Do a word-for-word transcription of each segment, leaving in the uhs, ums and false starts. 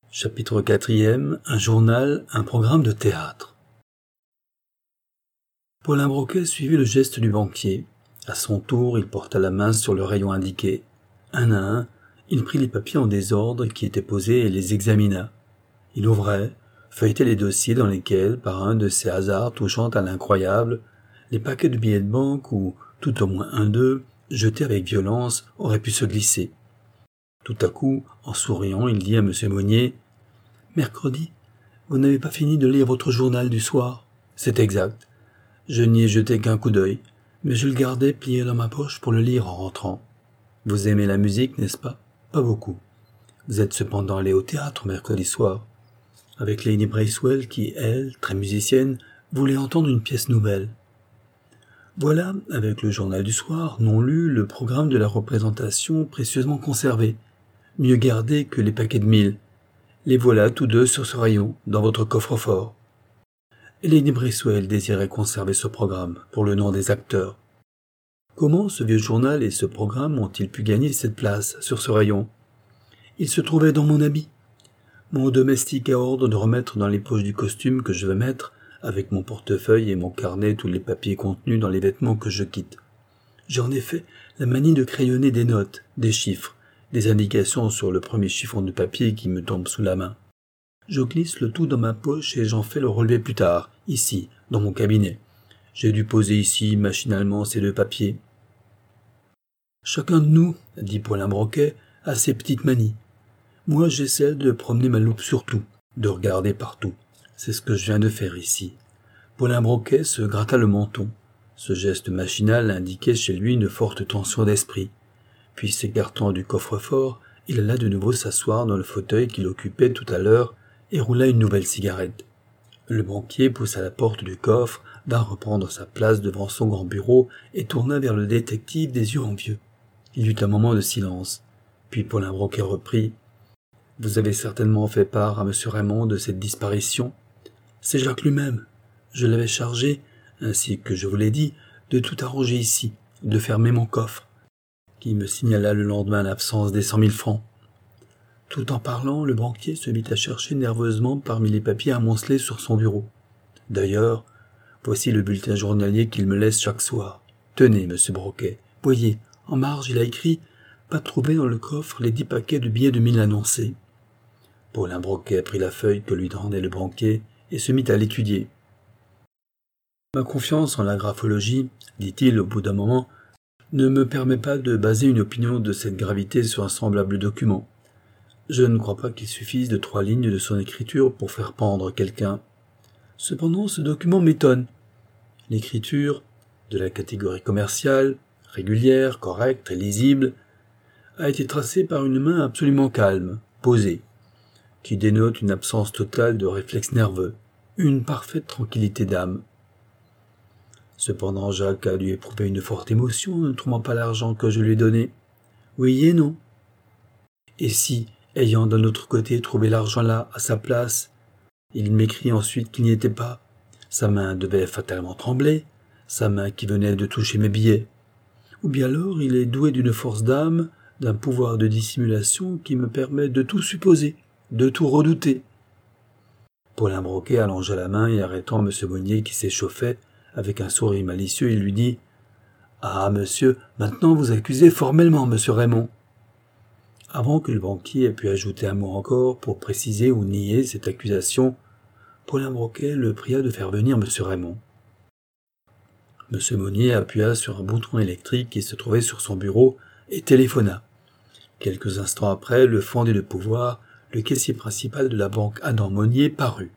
Chapitre quatrième. Un journal, un programme de théâtre. Paulin Broquet suivit le geste du banquier. À son tour, il porta la main sur le rayon indiqué. Un à un, il prit les papiers en désordre qui étaient posés et les examina. Il ouvrait, feuilletait les dossiers dans lesquels, par un de ces hasards touchant à l'incroyable, les paquets de billets de banque ou, tout au moins un d'eux, jetés avec violence, auraient pu se glisser. Tout à coup, en souriant, il dit à M. Monnier « Mercredi, vous n'avez pas fini de lire votre journal du soir ?»« C'est exact. Je n'y ai jeté qu'un coup d'œil, mais je le gardais plié dans ma poche pour le lire en rentrant. Vous aimez la musique, n'est-ce pas ? Pas beaucoup. Vous êtes cependant allé au théâtre mercredi soir, avec Lady Bracewell qui, elle, très musicienne, voulait entendre une pièce nouvelle. Voilà, avec le journal du soir, non lu, le programme de la représentation précieusement conservé, mieux gardé que les paquets de mille. Les voilà tous deux sur ce rayon, dans votre coffre-fort. Lady Bracewell désirait conserver ce programme, pour le nom des acteurs. Comment ce vieux journal et ce programme ont-ils pu gagner cette place, sur ce rayon ? Il se trouvait dans mon habit. Mon domestique a ordre de remettre dans les poches du costume que je veux mettre, avec mon portefeuille et mon carnet tous les papiers contenus dans les vêtements que je quitte. J'ai en effet la manie de crayonner des notes, des chiffres, des indications sur le premier chiffon de papier qui me tombe sous la main. Je glisse le tout dans ma poche et j'en fais le relevé plus tard, ici, dans mon cabinet. J'ai dû poser ici, machinalement, ces deux papiers. Chacun de nous, dit Paulin Broquet, a ses petites manies. Moi, j'essaie de promener ma loupe sur tout, de regarder partout. C'est ce que je viens de faire ici. Paulin Broquet se gratta le menton. Ce geste machinal indiquait chez lui une forte tension d'esprit. Puis, s'écartant du coffre-fort, il alla de nouveau s'asseoir dans le fauteuil qu'il occupait tout à l'heure et roula une nouvelle cigarette. Le banquier poussa la porte du coffre, vint reprendre sa place devant son grand bureau et tourna vers le détective des yeux envieux. Il y eut un moment de silence. Puis Paulin Broquet reprit. « Vous avez certainement fait part à M. Raymond de cette disparition. C'est Jacques lui-même. Je l'avais chargé, ainsi que je vous l'ai dit, de tout arranger ici, de fermer mon coffre, qui me signala le lendemain l'absence des cent mille francs. » Tout en parlant, le banquier se mit à chercher nerveusement parmi les papiers amoncelés sur son bureau. « D'ailleurs, voici le bulletin journalier qu'il me laisse chaque soir. Tenez, monsieur Broquet, voyez, en marge, il a écrit « Pas trouvé dans le coffre les dix paquets de billets de mille annoncés. » Paulin Broquet prit la feuille que lui tendait le banquier et se mit à l'étudier. « Ma confiance en la graphologie, dit-il au bout d'un moment, ne me permet pas de baser une opinion de cette gravité sur un semblable document. Je ne crois pas qu'il suffise de trois lignes de son écriture pour faire pendre quelqu'un. Cependant, ce document m'étonne. L'écriture, de la catégorie commerciale, régulière, correcte et lisible, a été tracée par une main absolument calme, posée, qui dénote une absence totale de réflexes nerveux, une parfaite tranquillité d'âme. Cependant, Jacques a dû éprouver une forte émotion en ne trouvant pas l'argent que je lui ai donné. Oui et non. Et si, ayant d'un autre côté trouvé l'argent là, à sa place, il m'écrit ensuite qu'il n'y était pas, sa main devait fatalement trembler, sa main qui venait de toucher mes billets. Ou bien alors il est doué d'une force d'âme, d'un pouvoir de dissimulation qui me permet de tout supposer, de tout redouter. Paulin Broquet allongea la main et arrêtant M. Monnier qui s'échauffait, avec un sourire malicieux, il lui dit « Ah, monsieur, maintenant vous accusez formellement M. Raymond. » Avant que le banquier ait pu ajouter un mot encore pour préciser ou nier cette accusation, Paulin Broquet le pria de faire venir M. Raymond. M. Monnier appuya sur un bouton électrique qui se trouvait sur son bureau et téléphona. Quelques instants après, le fendé de pouvoir, le caissier principal de la banque Adam Monnier parut.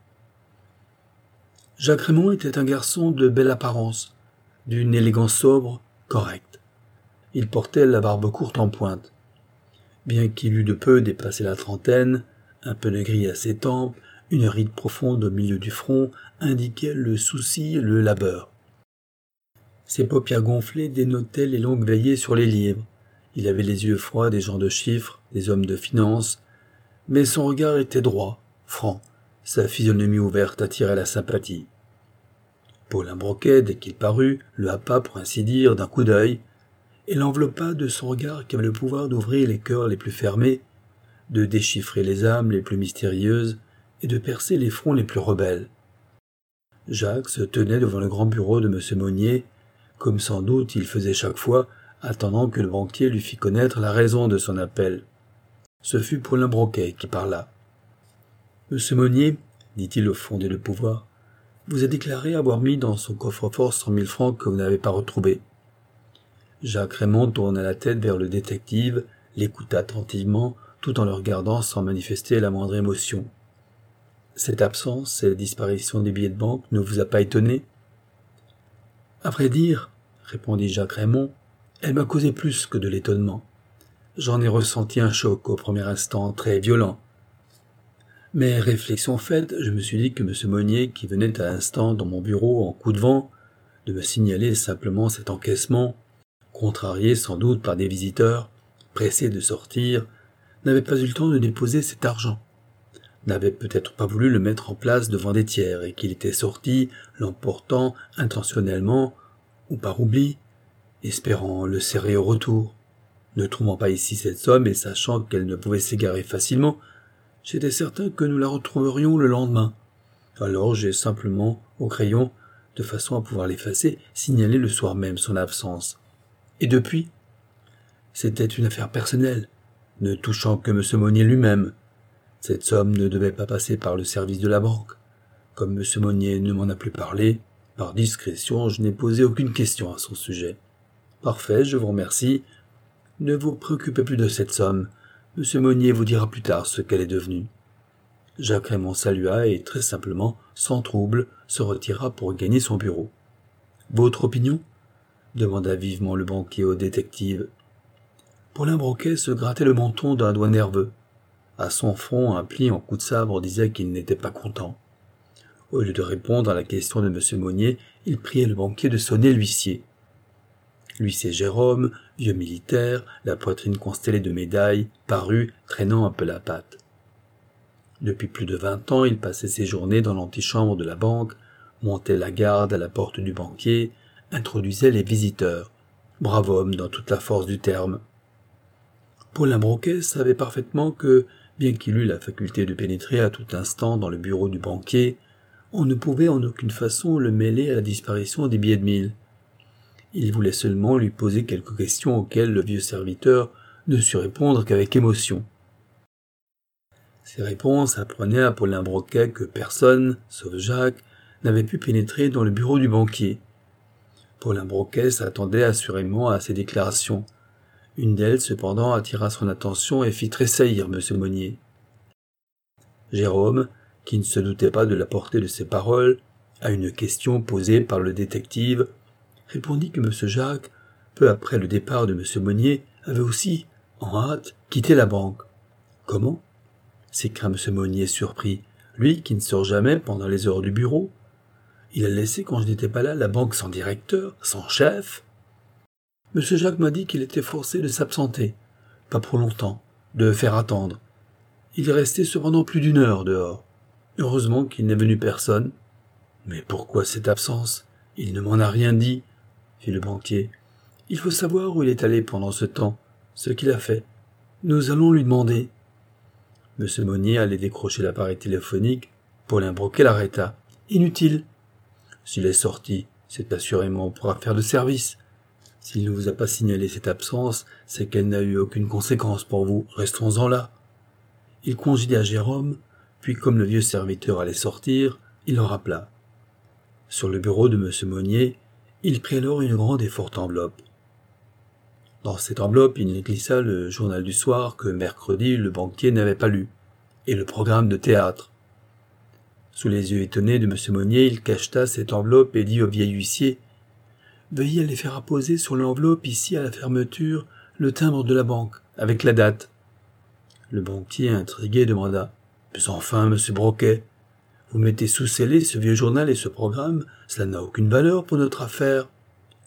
Jacques Raymond était un garçon de belle apparence, d'une élégance sobre, correcte. Il portait la barbe courte en pointe. Bien qu'il eût de peu dépassé la trentaine, un peu de gris à ses tempes, une ride profonde au milieu du front indiquait le souci et le labeur. Ses paupières gonflées dénotaient les longues veillées sur les livres. Il avait les yeux froids des gens de chiffres, des hommes de finance, mais son regard était droit, franc, sa physionomie ouverte attirait la sympathie. Paulin Broquet, dès qu'il parut, le happa, pour ainsi dire, d'un coup d'œil, et l'enveloppa de son regard qui avait le pouvoir d'ouvrir les cœurs les plus fermés, de déchiffrer les âmes les plus mystérieuses et de percer les fronts les plus rebelles. Jacques se tenait devant le grand bureau de M. Monnier, comme sans doute il faisait chaque fois, attendant que le banquier lui fît connaître la raison de son appel. Ce fut Paulin Broquet qui parla. « Monsieur Monnier, dit-il au fondé de pouvoir, vous a déclaré avoir mis dans son coffre-fort cent mille francs que vous n'avez pas retrouvés. » Jacques Raymond tourna la tête vers le détective, l'écouta attentivement, tout en le regardant sans manifester la moindre émotion. « Cette absence et la disparition des billets de banque ne vous a pas étonné ?»« À vrai dire, répondit Jacques Raymond, elle m'a causé plus que de l'étonnement. J'en ai ressenti un choc au premier instant très violent. Mais réflexion faite, je me suis dit que M. Monnier, qui venait à l'instant dans mon bureau en coup de vent, de me signaler simplement cet encaissement, contrarié sans doute par des visiteurs, pressés de sortir, n'avait pas eu le temps de déposer cet argent, n'avait peut-être pas voulu le mettre en place devant des tiers et qu'il était sorti, l'emportant intentionnellement ou par oubli, espérant le serrer au retour. Ne trouvant pas ici cette somme et sachant qu'elle ne pouvait s'égarer facilement, j'étais certain que nous la retrouverions le lendemain. Alors j'ai simplement, au crayon, de façon à pouvoir l'effacer, signalé le soir même son absence. Et depuis, c'était une affaire personnelle, ne touchant que M. Monnier lui-même. Cette somme ne devait pas passer par le service de la banque. Comme M. Monnier ne m'en a plus parlé, par discrétion, je n'ai posé aucune question à son sujet. Parfait, je vous remercie. Ne vous préoccupez plus de cette somme. M. Monnier vous dira plus tard ce qu'elle est devenue. Jacques Raymond salua et, très simplement, sans trouble, se retira pour gagner son bureau. « Votre opinion ?» demanda vivement le banquier au détective. Paulin Broquet se grattait le menton d'un doigt nerveux. À son front, un pli en coup de sabre disait qu'il n'était pas content. Au lieu de répondre à la question de M. Monnier, il priait le banquier de sonner l'huissier. L'huissier Jérôme, vieux militaire, la poitrine constellée de médailles, parut, traînant un peu la patte. Depuis plus de vingt ans, il passait ses journées dans l'antichambre de la banque, montait la garde à la porte du banquier, introduisait les visiteurs. Brave homme dans toute la force du terme. Paulin Broquet savait parfaitement que, bien qu'il eût la faculté de pénétrer à tout instant dans le bureau du banquier, on ne pouvait en aucune façon le mêler à la disparition des billets de mille. Il voulait seulement lui poser quelques questions auxquelles le vieux serviteur ne sut répondre qu'avec émotion. Ces réponses apprenaient à Paulin Broquet que personne, sauf Jacques, n'avait pu pénétrer dans le bureau du banquier. Paulin Broquet s'attendait assurément à ces déclarations. Une d'elles, cependant, attira son attention et fit tressaillir M. Monnier. Jérôme, qui ne se doutait pas de la portée de ces paroles, à une question posée par le détective, répondit que M. Jacques, peu après le départ de M. Monnier, avait aussi, en hâte, quitté la banque. « Comment ?» s'écria M. Monnier surpris, lui qui ne sort jamais pendant les heures du bureau. Il a laissé, quand je n'étais pas là, la banque sans directeur, sans chef. M. Jacques m'a dit qu'il était forcé de s'absenter, pas pour longtemps, de faire attendre. Il est resté cependant plus d'une heure dehors. Heureusement qu'il n'est venu personne. Mais pourquoi cette absence? Il ne m'en a rien dit, fit le banquier. Il faut savoir où il est allé pendant ce temps, ce qu'il a fait. Nous allons lui demander. M. Monnier allait décrocher l'appareil téléphonique. Paulin Broquet l'arrêta. Inutile. S'il est sorti, c'est assurément pour affaire de service. S'il ne vous a pas signalé cette absence, c'est qu'elle n'a eu aucune conséquence pour vous. Restons-en là. Il congédia Jérôme, puis comme le vieux serviteur allait sortir, il le rappela. Sur le bureau de M. Monnier, il prit alors une grande et forte enveloppe. Dans cette enveloppe, il glissa le journal du soir que mercredi le banquier n'avait pas lu, et le programme de théâtre. Sous les yeux étonnés de M. Monnier, il cacheta cette enveloppe et dit au vieil huissier « Veuillez aller faire apposer sur l'enveloppe ici à la fermeture le timbre de la banque, avec la date. » Le banquier, intrigué, demanda « Mais enfin, monsieur Broquet, vous mettez sous scellé ce vieux journal et ce programme, cela n'a aucune valeur pour notre affaire. »« Ça. »«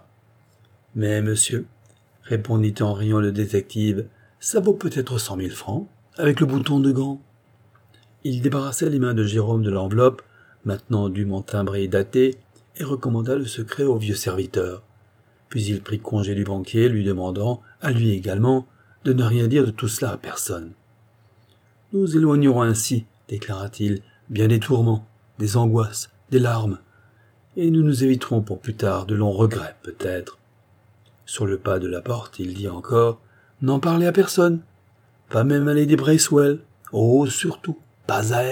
Mais, monsieur, répondit en riant le détective, ça vaut peut-être cent mille francs, avec le bouton de gant. » Il débarrassa les mains de Jérôme de l'enveloppe, maintenant dûment timbrée et datée, et recommanda le secret au vieux serviteur. Puis il prit congé du banquier, lui demandant, à lui également, de ne rien dire de tout cela à personne. Nous éloignerons ainsi, déclara-t-il, bien des tourments, des angoisses, des larmes, et nous nous éviterons pour plus tard de longs regrets, peut-être. Sur le pas de la porte, il dit encore « N'en parlez à personne, pas même à Lady Bracewell, oh, surtout, pas à elle. »